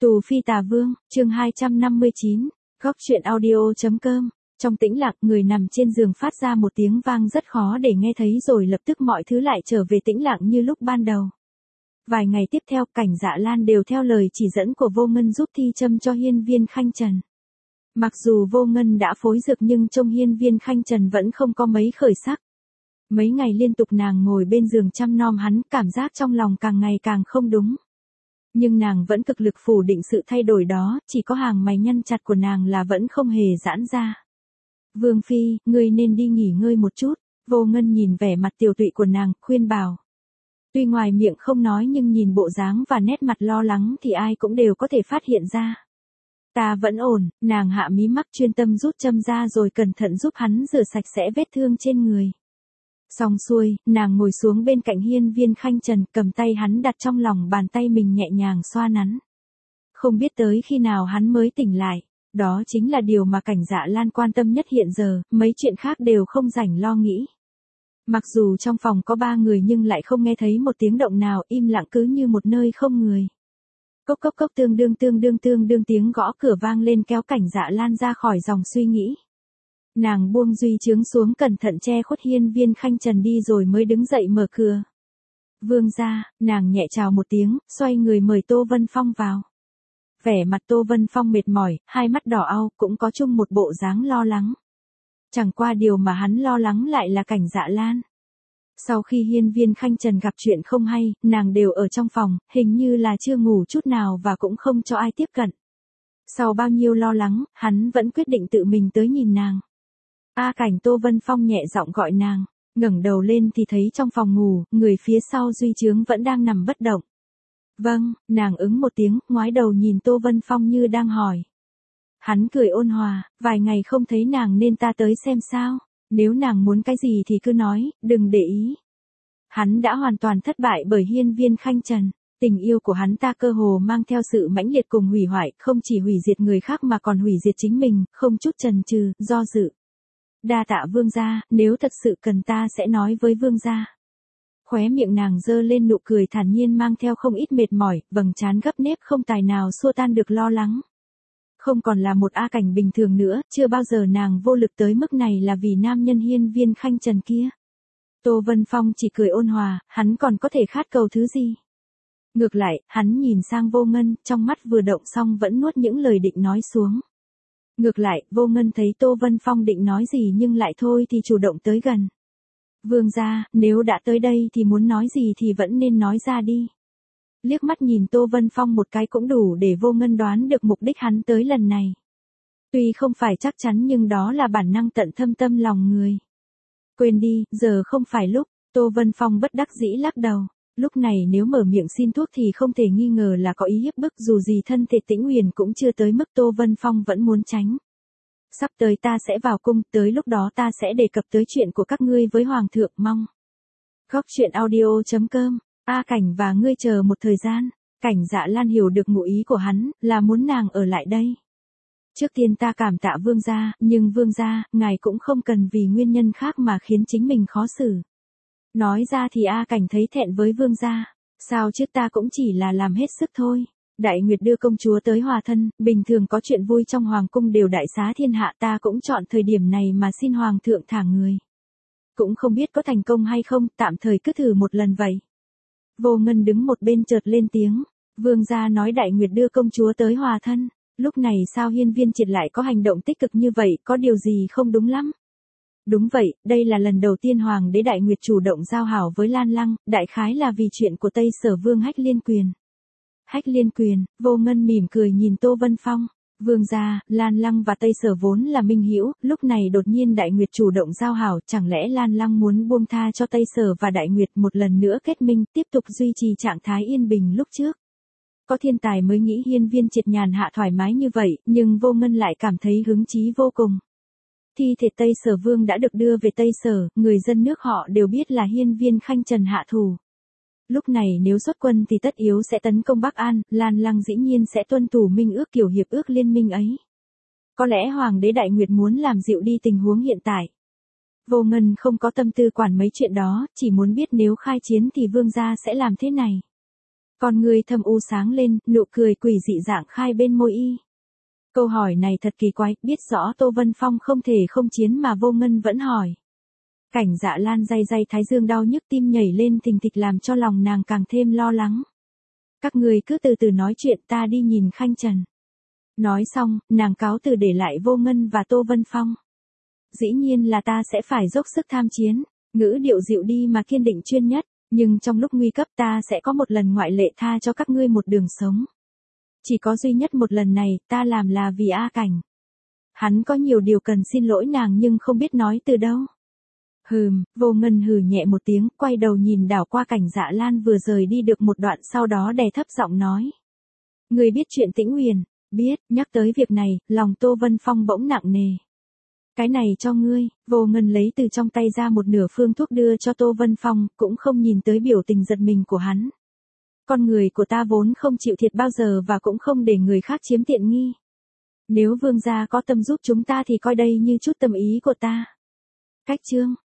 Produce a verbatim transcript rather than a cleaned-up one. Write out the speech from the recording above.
Tù Phi Tà Vương, chương hai trăm năm mươi chín, góc truyện audio.com. Trong tĩnh lặng, người nằm trên giường phát ra một tiếng vang rất khó để nghe thấy rồi lập tức mọi thứ lại trở về tĩnh lặng như lúc ban đầu. Vài ngày tiếp theo, Cảnh Dạ Lan đều theo lời chỉ dẫn của Vô Ngân giúp thi châm cho Hiên Viên Khanh Trần. Mặc dù Vô Ngân đã phối dược nhưng trông Hiên Viên Khanh Trần vẫn không có mấy khởi sắc. Mấy ngày liên tục nàng ngồi bên giường chăm nom hắn, cảm giác trong lòng càng ngày càng không đúng. Nhưng nàng vẫn cực lực phủ định sự thay đổi đó, chỉ có hàng mày nhăn chặt của nàng là vẫn không hề giãn ra. Vương Phi, ngươi nên đi nghỉ ngơi một chút. Vô Ngân nhìn vẻ mặt tiều tụy của nàng, khuyên bảo. Tuy ngoài miệng không nói nhưng nhìn bộ dáng và nét mặt lo lắng thì ai cũng đều có thể phát hiện ra. Ta vẫn ổn, nàng hạ mí mắt chuyên tâm rút châm ra rồi cẩn thận giúp hắn rửa sạch sẽ vết thương trên người. Xong xuôi, nàng ngồi xuống bên cạnh Hiên Viên Khanh Trần, cầm tay hắn đặt trong lòng bàn tay mình nhẹ nhàng xoa nắn. Không biết tới khi nào hắn mới tỉnh lại, đó chính là điều mà Cảnh Dạ Lan quan tâm nhất hiện giờ, mấy chuyện khác đều không rảnh lo nghĩ. Mặc dù trong phòng có ba người nhưng lại không nghe thấy một tiếng động nào, im lặng cứ như một nơi không người. Cốc cốc cốc tương đương tương đương tương đương tiếng gõ cửa vang lên kéo Cảnh Dạ Lan ra khỏi dòng suy nghĩ. Nàng buông duy trướng xuống cẩn thận che khuất Hiên Viên Khanh Trần đi rồi mới đứng dậy mở cửa. Vương gia, nàng nhẹ chào một tiếng, xoay người mời Tô Vân Phong vào. Vẻ mặt Tô Vân Phong mệt mỏi, hai mắt đỏ au, cũng có chung một bộ dáng lo lắng. Chẳng qua điều mà hắn lo lắng lại là Cảnh Dạ Lan. Sau khi Hiên Viên Khanh Trần gặp chuyện không hay, nàng đều ở trong phòng, hình như là chưa ngủ chút nào và cũng không cho ai tiếp cận. Sau bao nhiêu lo lắng, hắn vẫn quyết định tự mình tới nhìn nàng. A Cảnh, Tô Vân Phong nhẹ giọng gọi nàng, ngẩng đầu lên thì thấy trong phòng ngủ, người phía sau duy trướng vẫn đang nằm bất động. Vâng, nàng ứng một tiếng, ngoái đầu nhìn Tô Vân Phong như đang hỏi. Hắn cười ôn hòa, vài ngày không thấy nàng nên ta tới xem sao, nếu nàng muốn cái gì thì cứ nói, đừng để ý. Hắn đã hoàn toàn thất bại bởi Hiên Viên Khanh Trần, tình yêu của hắn ta cơ hồ mang theo sự mãnh liệt cùng hủy hoại, không chỉ hủy diệt người khác mà còn hủy diệt chính mình, không chút chần chừ, do dự. Đa tạ vương gia, nếu thật sự cần ta sẽ nói với vương gia. Khóe miệng nàng giơ lên nụ cười thản nhiên mang theo không ít mệt mỏi, vầng trán gấp nếp không tài nào xua tan được lo lắng. Không còn là một A Cảnh bình thường nữa, chưa bao giờ nàng vô lực tới mức này là vì nam nhân Hiên Viên Khanh Trần kia. Tô Vân Phong chỉ cười ôn hòa, hắn còn có thể khát cầu thứ gì. Ngược lại, hắn nhìn sang Vô Ngân, trong mắt vừa động xong vẫn nuốt những lời định nói xuống. Ngược lại, Vô Ngân thấy Tô Vân Phong định nói gì nhưng lại thôi thì chủ động tới gần. Vương gia, nếu đã tới đây thì muốn nói gì thì vẫn nên nói ra đi. Liếc mắt nhìn Tô Vân Phong một cái cũng đủ để Vô Ngân đoán được mục đích hắn tới lần này. Tuy không phải chắc chắn nhưng đó là bản năng tận thâm tâm lòng người. Quên đi, giờ không phải lúc. Tô Vân Phong bất đắc dĩ lắc đầu. Lúc này nếu mở miệng xin thuốc thì không thể nghi ngờ là có ý hiếp bức, dù gì thân thể Tĩnh Huyền cũng chưa tới mức Tô Vân Phong vẫn muốn tránh. Sắp tới ta sẽ vào cung, tới lúc đó ta sẽ đề cập tới chuyện của các ngươi với Hoàng thượng, mong. Góc truyện audio.com. A Cảnh và ngươi chờ một thời gian. Cảnh Dạ Lan hiểu được ngụ ý của hắn, là muốn nàng ở lại đây. Trước tiên ta cảm tạ vương gia, nhưng vương gia, ngài cũng không cần vì nguyên nhân khác mà khiến chính mình khó xử. Nói ra thì A Cảnh thấy thẹn với vương gia, sao chứ ta cũng chỉ là làm hết sức thôi. Đại Nguyệt đưa công chúa tới hòa thân, bình thường có chuyện vui trong hoàng cung đều đại xá thiên hạ, ta cũng chọn thời điểm này mà xin hoàng thượng thả người. Cũng không biết có thành công hay không, tạm thời cứ thử một lần vậy. Vô Ngân đứng một bên chợt lên tiếng, vương gia nói Đại Nguyệt đưa công chúa tới hòa thân, lúc này sao Hiên Viên Triệt lại có hành động tích cực như vậy, có điều gì không đúng lắm. Đúng vậy, đây là lần đầu tiên Hoàng đế Đại Nguyệt chủ động giao hảo với Lan Lăng, đại khái là vì chuyện của Tây Sở Vương Hách Liên Quyền. Hách Liên Quyền, Vô Ngân mỉm cười nhìn Tô Vân Phong. Vương gia, Lan Lăng và Tây Sở vốn là minh hữu, lúc này đột nhiên Đại Nguyệt chủ động giao hảo, chẳng lẽ Lan Lăng muốn buông tha cho Tây Sở và Đại Nguyệt một lần nữa kết minh, tiếp tục duy trì trạng thái yên bình lúc trước. Có thiên tài mới nghĩ Hiên Viên Triệt nhàn hạ thoải mái như vậy, nhưng Vô Ngân lại cảm thấy hứng chí vô cùng. Thi thể Tây Sở Vương đã được đưa về Tây Sở, người dân nước họ đều biết là Hiên Viên Khanh Trần hạ thủ. Lúc này nếu xuất quân thì tất yếu sẽ tấn công Bắc An, Lan Lăng dĩ nhiên sẽ tuân thủ minh ước kiểu hiệp ước liên minh ấy. Có lẽ Hoàng đế Đại Nguyệt muốn làm dịu đi tình huống hiện tại. Vô Ngân không có tâm tư quản mấy chuyện đó, chỉ muốn biết nếu khai chiến thì vương gia sẽ làm thế này. Con người thâm u sáng lên, nụ cười quỷ dị dạng khai bên môi y. Câu hỏi này thật kỳ quái, biết rõ Tô Vân Phong không thể không chiến mà Vô Ngân vẫn hỏi. Cảnh Dạ Lan day day thái dương đau nhức, tim nhảy lên thình thịch làm cho lòng nàng càng thêm lo lắng. Các người cứ từ từ nói chuyện, ta đi nhìn Khanh Trần. Nói xong, nàng cáo từ để lại Vô Ngân và Tô Vân Phong. Dĩ nhiên là ta sẽ phải dốc sức tham chiến, ngữ điệu dịu đi mà kiên định chuyên nhất, nhưng trong lúc nguy cấp ta sẽ có một lần ngoại lệ tha cho các ngươi một đường sống. Chỉ có duy nhất một lần này, ta làm là vì A Cảnh. Hắn có nhiều điều cần xin lỗi nàng nhưng không biết nói từ đâu. Hừm, Vô Ngân hừ nhẹ một tiếng, quay đầu nhìn đảo qua Cảnh Dạ Lan vừa rời đi được một đoạn, sau đó đè thấp giọng nói. Người biết chuyện Tĩnh Uyển? Biết. Nhắc tới việc này, lòng Tô Vân Phong bỗng nặng nề. Cái này cho ngươi. Vô Ngân lấy từ trong tay ra một nửa phương thuốc đưa cho Tô Vân Phong, cũng không nhìn tới biểu tình giật mình của hắn. Con người của ta vốn không chịu thiệt bao giờ và cũng không để người khác chiếm tiện nghi. Nếu vương gia có tâm giúp chúng ta thì coi đây như chút tâm ý của ta. Cách chương